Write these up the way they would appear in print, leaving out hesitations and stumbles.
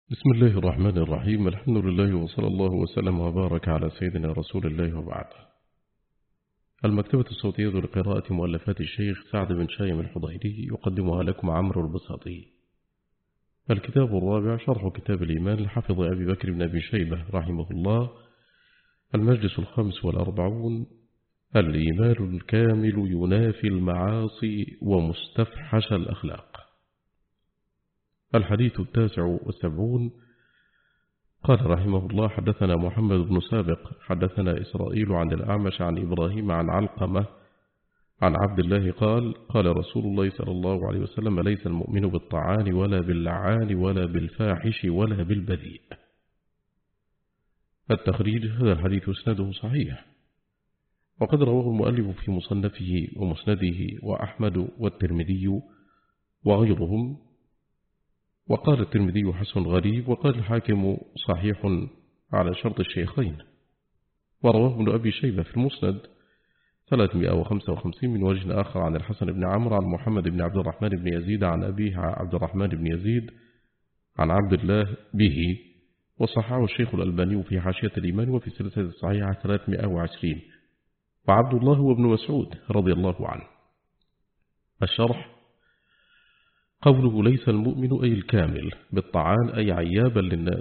بسم الله الرحمن الرحيم. الحمد لله وصلى الله وسلم وبارك على سيدنا رسول الله وبعد. المكتبة الصوتية لقراءة مؤلفات الشيخ سعد بن شايم الحضيري يقدمها لكم عمرو البساطي. الكتاب الرابع شرح كتاب الإيمان لحافظ أبي بكر بن أبي شيبة رحمه الله. المجلس 45. الإيمان الكامل ينافي المعاصي ومستفحش الأخلاق. الحديث 79. قال رحمه الله: حدثنا محمد بن سابق حدثنا إسرائيل عن الأعمش عن إبراهيم عن علقمة عن عبد الله قال: قال رسول الله صلى الله عليه وسلم: ليس المؤمن بالطعان ولا باللعان ولا بالفاحش ولا بالبذيء. التخريج: هذا الحديث اسناده صحيح، وقد رواه المؤلف في مصنفه ومسنده وأحمد والترمذي وغيرهم، وقال الترمذي حسن غريب، وقال الحاكم صحيح على شرط الشيخين. ورواه ابن أبي شيبة في المسند 355 من وجه آخر عن الحسن بن عمرو عن محمد بن عبد الرحمن بن يزيد عن أبيه عبد الرحمن بن يزيد عن عبد الله به، وصححه الشيخ الألباني في حاشية الإيمان وفي سلسلة الصحيحة 320. وعبد الله وابن مسعود رضي الله عنه. الشرح: قوله ليس المؤمن أي الكامل بالطعان أي عيابا للناس،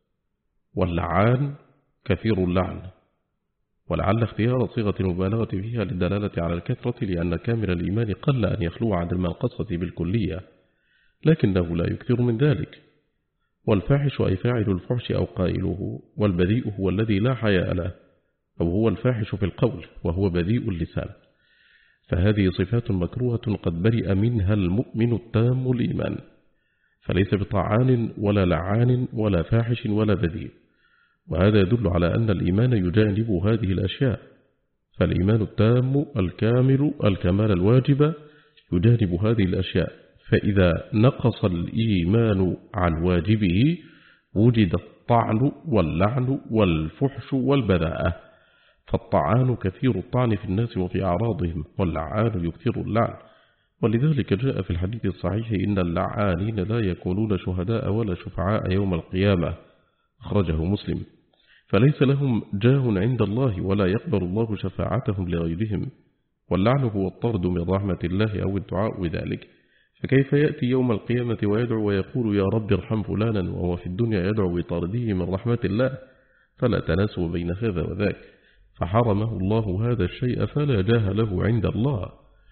واللعان كثير اللعن، ولعل اختيار صيغة المبالغة فيها للدلالة على الكثرة، لأن كامل الإيمان قل أن يخلو عن المنقصة بالكلية، لكنه لا يكثر من ذلك. والفاحش أي فاعل الفحش أو قائله، والبذيء هو الذي لا حياء له، أو هو الفاحش في القول وهو بذيء اللسان. فهذه صفات مكروهة قد برئ منها المؤمن التام الإيمان، فليس بطعان ولا لعان ولا فاحش ولا بذيء. وهذا يدل على أن الإيمان يجانب هذه الأشياء، فالإيمان التام الكامل الكمال الواجب يجانب هذه الأشياء، فإذا نقص الإيمان عن واجبه وجد الطعن واللعن والفحش والبذاءة. فالطعان كثير الطعن في الناس وفي أعراضهم، واللعان يكثر اللعن، ولذلك جاء في الحديث الصحيح: إن اللعانين لا يكونون شهداء ولا شفعاء يوم القيامة، أخرجه مسلم. فليس لهم جاه عند الله، ولا يقبل الله شفاعتهم لغيرهم. واللعن هو الطرد من رحمة الله أو الدعاء بذلك، فكيف يأتي يوم القيامة ويدعو ويقول: يا رب ارحم فلانا، وهو في الدنيا يدعو بطرده من رحمة الله؟ فلا تناسب بين هذا وذاك، فحرمه الله هذا الشيء فلا جاه له عند الله.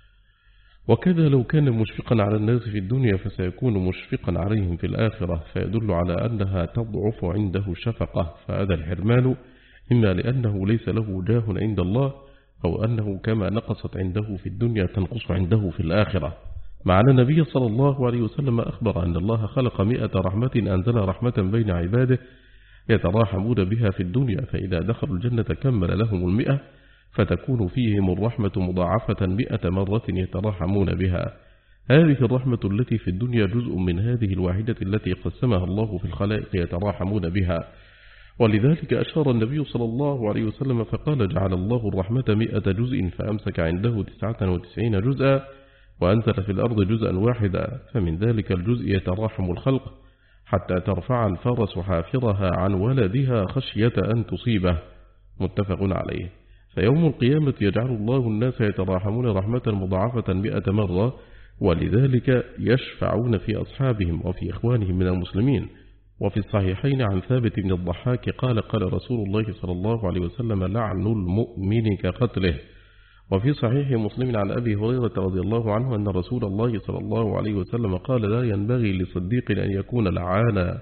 وكذا لو كان مشفقا على الناس في الدنيا فسيكون مشفقا عليهم في الآخرة، فيدل على أنها تضعف عنده شفقة، فهذا الحرمان إما لأنه ليس له جاه عند الله، أو أنه كما نقصت عنده في الدنيا تنقص عنده في الآخرة. مع أن النبي صلى الله عليه وسلم أخبر أن الله خلق 100 رحمة أنزل رحمة بين عباده يتراحمون بها في الدنيا، فإذا دخلوا الجنة كمل لهم 100، فتكون فيهم الرحمة مضاعفة 100 مرة يتراحمون بها. هذه الرحمة التي في الدنيا جزء من هذه الواحدة التي قسمها الله في الخلائق يتراحمون بها. ولذلك أشار النبي صلى الله عليه وسلم فقال: جعل الله الرحمة 100 جزء، فأمسك عنده 99 جزءا، وأنزل في الأرض جزءا واحدا، فمن ذلك الجزء يتراحم الخلق حتى ترفع الفرس حافرها عن ولدها خشية أن تصيبه، متفق عليه. فيوم القيامة يجعل الله الناس يتراحمون رحمة مضاعفة 100 مرة، ولذلك يشفعون في أصحابهم وفي إخوانهم من المسلمين. وفي الصحيحين عن ثابت بن الضحاك قال: قال رسول الله صلى الله عليه وسلم: لعن المؤمن كقتله. وفي صحيح مسلم عن أبي هريرة رضي الله عنه أن رسول الله صلى الله عليه وسلم قال: لا ينبغي لصديق أن يكون لعانا.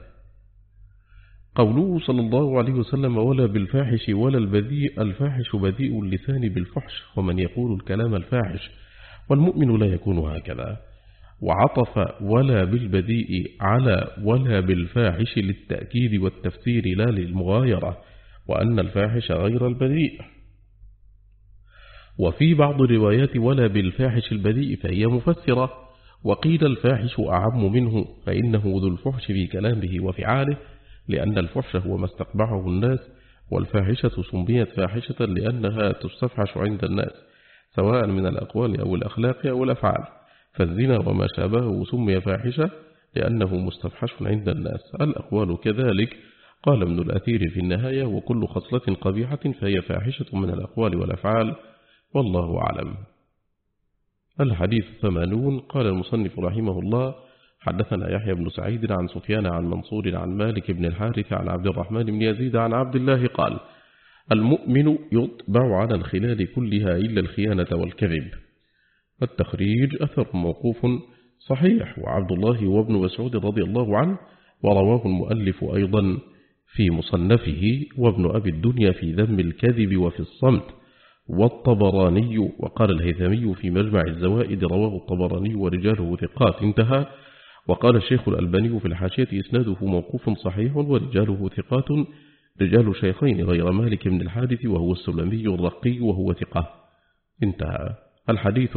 قوله صلى الله عليه وسلم: ولا بالفاحش ولا البذيء، الفاحش بذيء اللسان بالفحش، ومن يقول الكلام الفاحش، والمؤمن لا يكون هكذا. وعطف ولا بالبذيء على ولا بالفاحش للتأكيد والتفسير لا للمغايرة، وأن الفاحش غير البذيء. وفي بعض الروايات ولا بالفاحش البذيء فهي مفسرة، وقيل الفاحش أعم منه، فإنه ذو الفحش في كلامه وفعاله، لأن الفحش هو ما استقبحه الناس، والفاحشة سميت فاحشة لأنها تستفحش عند الناس، سواء من الأقوال أو الأخلاق أو الأفعال. فالزنا وما شابهه سمي فاحشة لأنه مستفحش عند الناس. الأقوال كذلك. قال ابن الأثير في النهاية: وكل خصلة قبيحة فهي فاحشة من الأقوال والأفعال، والله أعلم. الحديث 80. قال المصنف رحمه الله: حدثنا يحيى بن سعيد عن سفيان عن منصور عن مالك بن الحارث عن عبد الرحمن بن يزيد عن عبد الله قال: المؤمن يطبع على الخلال كلها إلا الخيانة والكذب. التخريج: أثر موقوف صحيح، وعبد الله وابن مسعود رضي الله عنه، ورواه المؤلف أيضا في مصنفه، وابن أبي الدنيا في ذم الكذب وفي الصمت، والطبراني. وقال الهيثمي في مجمع الزوائد: رواه الطبراني ورجاله ثقات، انتهى. وقال الشيخ الألباني في الحاشية: إسناده موقوف صحيح ورجاله ثقات، رجال شيخين غير مالك بن الحارث وهو السلمي الرقي وهو ثقة، انتهى. الحديث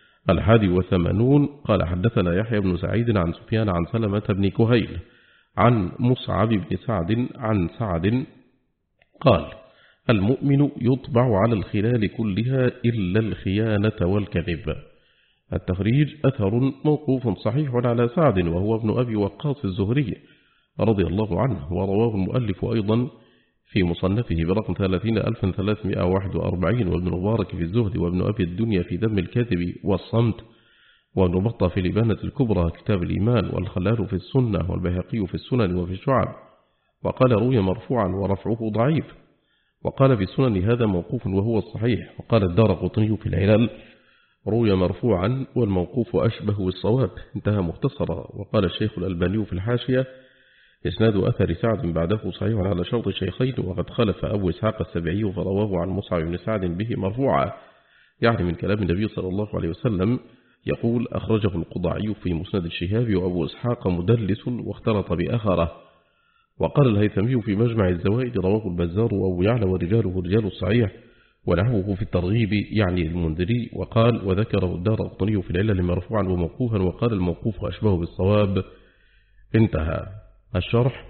81. قال حدثنا يحيى بن سعيد عن سفيان عن سلمة بن كهيل عن مصعب بن سعد عن سعد قال: المؤمن يطبع على الخلال كلها إلا الخيانة والكذب. التخريج: أثر موقوف صحيح على سعد وهو ابن أبي وقاص الزهري رضي الله عنه، ورواه المؤلف أيضا في مصنفه برقم 30341، وابن المبارك في الزهد، وابن أبي الدنيا في ذم الكذب والصمت، وابن بطة في الإبانة الكبرى كتاب الإيمان، والخلال في السنة، والبيهقي في السنن وفي الشعب. وقال: روي مرفوعا ورفعه ضعيف. وقال في السنن: هذا موقوف وهو الصحيح. وقال الدارقطني في العلل: روي مرفوعا والموقوف أشبه بالصواب، انتهى مختصرا. وقال الشيخ الألباني في الحاشية: إسناد أثر سعد بعده صحيح على شرط الشيخين، وقد خلف أبو إسحاق السبعي فرواه عن مصعب بن سعد به مرفوعا، يعني من كلام النبي صلى الله عليه وسلم، يقول: أخرجه القضاعي في مسند الشهاب، وأبو إسحاق مدلس واختلط بآخره. وقال الهيثمي في مجمع الزوائد: رواه البزار وأبو يعلى ورجاله رجال الصحيح، ونحوه في الترغيب يعني المنذري. وقال: وذكره الدارقطني في العلل مرفوعا وموقوفا، وقال: الموقوف أشبه بالصواب، انتهى. الشرح: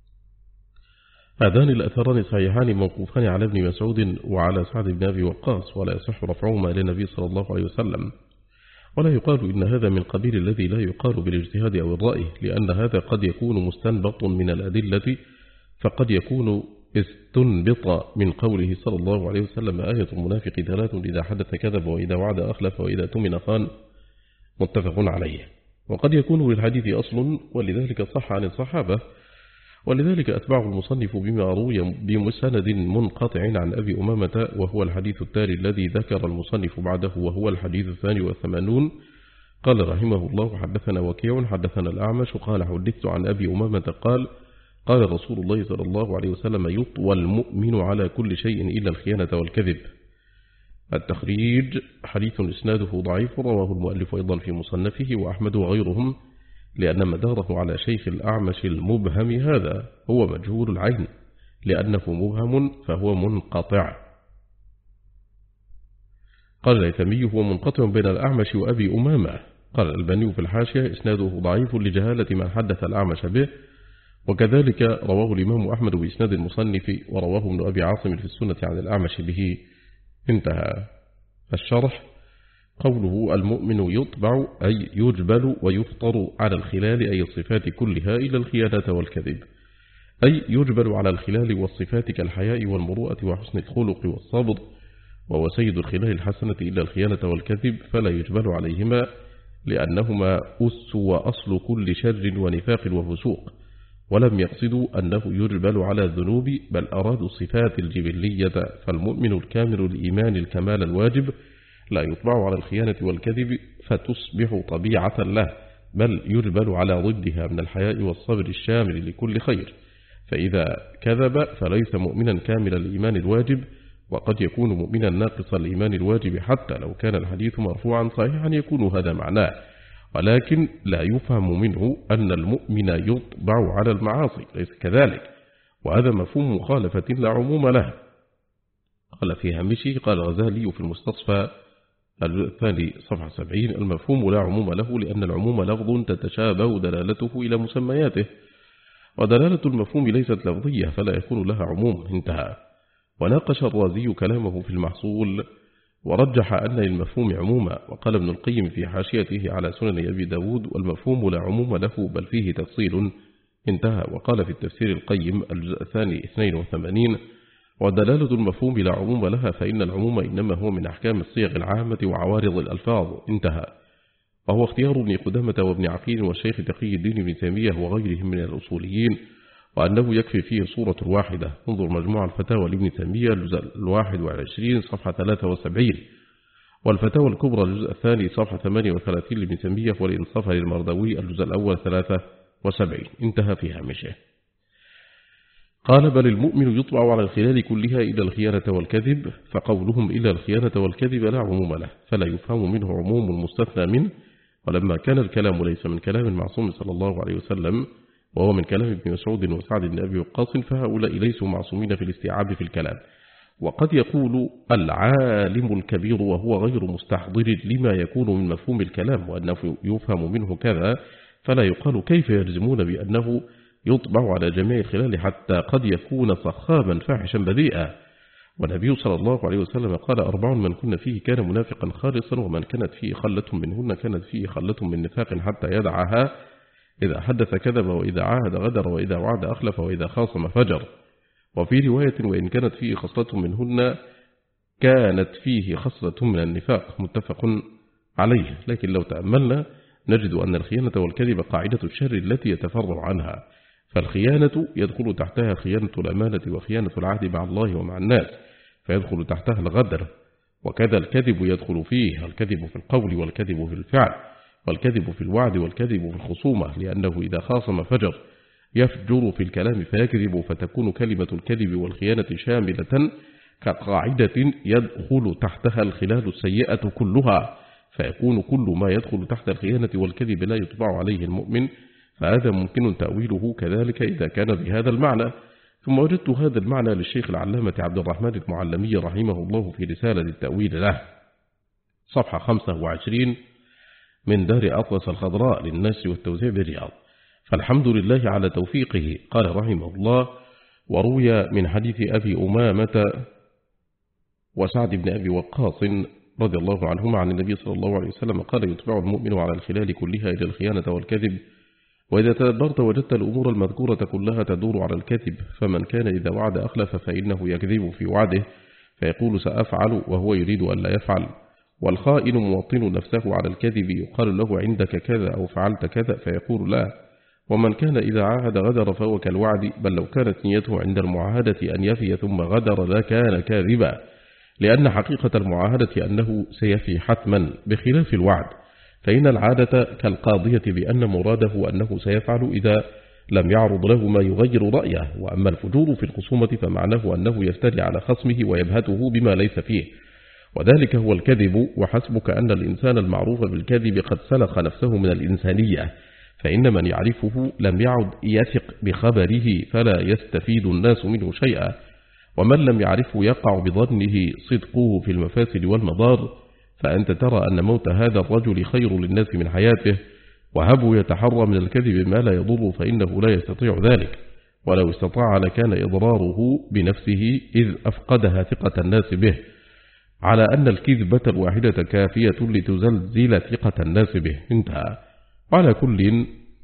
هذان الأثران صحيحان موقوفان على ابن مسعود وعلى سعد بن أبي وقاص، ولا يصح رفعهما إلى النبي صلى الله عليه وسلم، ولا يقال إن هذا من قبيل الذي لا يقال بالاجتهاد أو الرأي، لأن هذا قد يكون مستنبط من الأدلة، فقد يكون استنبط من قوله صلى الله عليه وسلم: آية المنافق 3: إذا حدث كذب، وإذا وعد أخلف، وإذا تمن خان، متفق عليه. وقد يكون للحديث أصل، ولذلك صح عن الصحابة، ولذلك أتبعه المصنف بما روي بمسند منقطع عن أبي أمامة، وهو الحديث التالي الذي ذكر المصنف بعده، وهو الحديث 82. قال رحمه الله: حدثنا وكيع حدثنا الأعمش قال: حدثت عن أبي أمامة قال: قال رسول الله صلى الله عليه وسلم: يطوى المؤمن على كل شيء إلا الخيانة والكذب. التخريج: حديث إسناده ضعيف، رواه المؤلف أيضا في مصنفه وأحمد وغيرهم، لأن مداره على شيخ الأعمش المبهم هذا هو مجهول العين، لأنه مبهم فهو منقطع. قال الهيثمي: هو منقطع بين الأعمش وأبي أمامة. قال الألباني في الحاشية: إسناده ضعيف لجهالة من حدث الأعمش به، وكذلك رواه الإمام أحمد بإسناد المصنف، ورواه ابن أبي عاصم في السنة عن الأعمش به، انتهى. الشرح: قوله المؤمن يطبع أي يجبل ويفطر على الخلال، أي الصفات كلها إلى الخيانة والكذب، أي يجبل على الخلال والصفات كالحياء والمروءة وحسن الخلق والصبر، وهو سيد الخلال الحسنة إلا الخيانة والكذب، فلا يجبل عليهما، لأنهما أس وأصل كل شر ونفاق وفسوق. ولم يقصدوا أنه يجبل على الذنوب، بل أرادوا الصفات الجبلية، فالمؤمن الكامل الإيمان الكمال الواجب لا يطبع على الخيانة والكذب فتصبح طبيعة له، بل يجبل على ضدها من الحياء والصبر الشامل لكل خير، فإذا كذب فليس مؤمنا كامل الإيمان الواجب، وقد يكون مؤمنا ناقص الإيمان الواجب حتى لو كان الحديث مرفوعا صحيحا يكون هذا معناه، ولكن لا يفهم منه أن المؤمن يطبع على المعاصي، ليس كذلك، وهذا مفهوم مخالفة لا عموم له. قال في هامشي: قال الغزالي في المستصفى الثاني صفحة 70: المفهوم لا عموم له، لأن العموم لفظ تتشابه دلالته إلى مسمياته، ودلالة المفهوم ليست لفظية فلا يكون لها عموم، انتهى. وناقش الرازي كلامه في المحصول، ورجح أن للمفهوم عموما. وقال ابن القيم في حاشيته على سنن أبي داود: والمفهوم لا عموم له بل فيه تفصيل، انتهى. وقال في التفسير القيم الجزء الثاني 82: ودلالة المفهوم لا عموم لها فإن العموم إنما هو من أحكام الصيغ العامة وعوارض الألفاظ، انتهى. وهو اختيار ابن قدامة وابن عقيل والشيخ تقي الدين بن تيمية وغيرهم من الأصوليين، وأنه يكفي فيه صورة واحدة. انظر مجموع الفتاوى لابن تيمية الجزء 21 صفحة 73، والفتاوى الكبرى الجزء الثاني صفحة 38 لابن تيمية، والإنصاف للمردوي الجزء الأول 73، انتهى في هامشه. قال: بل المؤمن يطبع على الخلال كلها إلا الخيانة والكذب، فقولهم إلا الخيانة والكذب لا عموم له، فلا يفهم منه عموم المستثنى منه. ولما كان الكلام ليس من كلام المعصوم صلى الله عليه وسلم، وهو من كلام ابن مسعود وسعد بن أبي وقاص، فهؤلاء ليسوا معصومين في الاستيعاب في الكلام. وقد يقول العالم الكبير وهو غير مستحضر لما يكون من مفهوم الكلام وأنه يفهم منه كذا، فلا يقال كيف يجزمون بأنه يطبع على جميع الخلال، حتى قد يكون صخابا فاحشا بذيئا. والنبي صلى الله عليه وسلم قال: 4 من كن فيه كان منافقا خالصا، ومن كانت فيه خلة منهن كانت فيه خلة من نفاق حتى يدعها: إذا حدث كذب، وإذا عاهد غدر، وإذا وعد أخلف، وإذا خاصم فجر. وفي رواية: وإن كانت فيه خصلة منهن كانت فيه خصلة من النفاق، متفق عليه. لكن لو تأملنا نجد أن الخيانة والكذب قاعدة الشر التي يتفرع عنها، فالخيانة يدخل تحتها خيانة الأمانة وخيانة العهد مع الله ومع الناس، فيدخل تحتها الغدر. وكذا الكذب يدخل فيه الكذب في القول والكذب في الفعل والكذب في الوعد والكذب في الخصومة، لأنه إذا خاصم فجر، يفجر في الكلام فيكذب، فتكون كلمة الكذب والخيانة شاملة كقاعدة يدخل تحتها الخلال السيئة كلها، فيكون كل ما يدخل تحت الخيانة والكذب لا يطبع عليه المؤمن، فهذا ممكن تأويله كذلك إذا كان بهذا المعنى. ثم وجدت هذا المعنى للشيخ العلامة عبد الرحمن المعلمي رحمه الله في رسالة التأويل له، صفحة 25 من دار أطلس الخضراء للنشر والتوزيع بالرياض، فالحمد لله على توفيقه. قال رحمه الله: وروي من حديث أبي أمامة وسعد بن أبي وقاص رضي الله عنهما عن النبي صلى الله عليه وسلم قال: يتبع المؤمن على الخلال كلها إلى الخيانة والكذب. وإذا تدبرت وجدت الأمور المذكورة كلها تدور على الكذب، فمن كان إذا وعد أخلف فإنه يكذب في وعده فيقول سأفعل وهو يريد أن لا يفعل. والخائن موطن نفسه على الكذب، يقال له عندك كذا أو فعلت كذا فيقول لا. ومن كان إذا عاهد غدر فهو كالوعد، بل لو كانت نيته عند المعاهدة أن يفي ثم غدر لكان كاذبا، لأن حقيقة المعاهدة أنه سيفي حتما بخلاف الوعد، فإن العادة كالقاضية بأن مراده أنه سيفعل إذا لم يعرض له ما يغير رأيه. وأما الفجور في الخصومة فمعناه أنه يفتري على خصمه ويبهته بما ليس فيه، وذلك هو الكذب. وحسبك أن الإنسان المعروف بالكذب قد سلخ نفسه من الإنسانية، فإن من يعرفه لم يعد يثق بخبره فلا يستفيد الناس منه شيئا، ومن لم يعرفه يقع بظنه صدقه في المفاسد والمضار. فأنت ترى أن موت هذا الرجل خير للناس من حياته، وهبوا يتحرى من الكذب ما لا يضر فإنه لا يستطيع ذلك، ولو استطاع لكان إضراره بنفسه إذ أفقدها ثقة الناس به، على أن الكذبة الواحدة كافية لتزلزل ثقة الناس به، انتهى. وعلى كل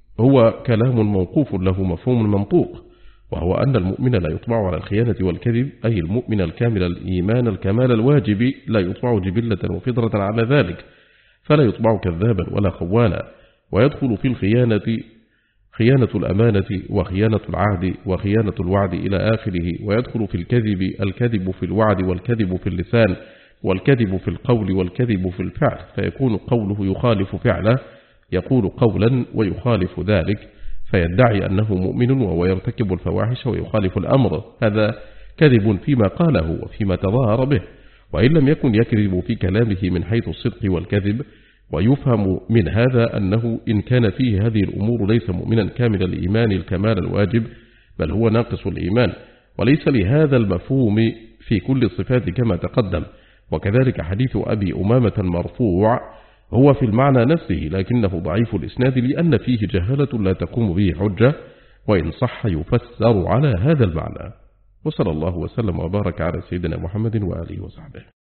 هو كلام موقوف له مفهوم منطوق، وهو أن المؤمن لا يطبع على الخيانة والكذب، أي المؤمن الكامل الإيمان الكمال الواجب لا يطبع جبلة وفطرة على ذلك، فلا يطبع كذابا ولا خوانا. ويدخل في الخيانة خيانة الأمانة وخيانة العهد وخيانة الوعد إلى آخره. ويدخل في الكذب الكذب في الوعد والكذب في اللسان والكذب في القول والكذب في الفعل، فيكون قوله يخالف فعله، يقول قولا ويخالف ذلك، فيدعي أنه مؤمن وهو يرتكب الفواحش ويخالف الأمر، هذا كذب فيما قاله وفيما تظاهر به، وإن لم يكن يكذب في كلامه من حيث الصدق والكذب. ويفهم من هذا أنه إن كان فيه هذه الأمور ليس مؤمنا كامل الإيمان الكمال الواجب، بل هو ناقص الإيمان، وليس لهذا المفهوم في كل الصفات كما تقدم. وكذلك حديث أبي أمامة المرفوع هو في المعنى نفسه، لكنه ضعيف الإسناد لأن فيه جهالة لا تقوم به حجة، وإن صح يفسر على هذا المعنى. وصلى الله وسلم وبارك على سيدنا محمد وآله وصحبه.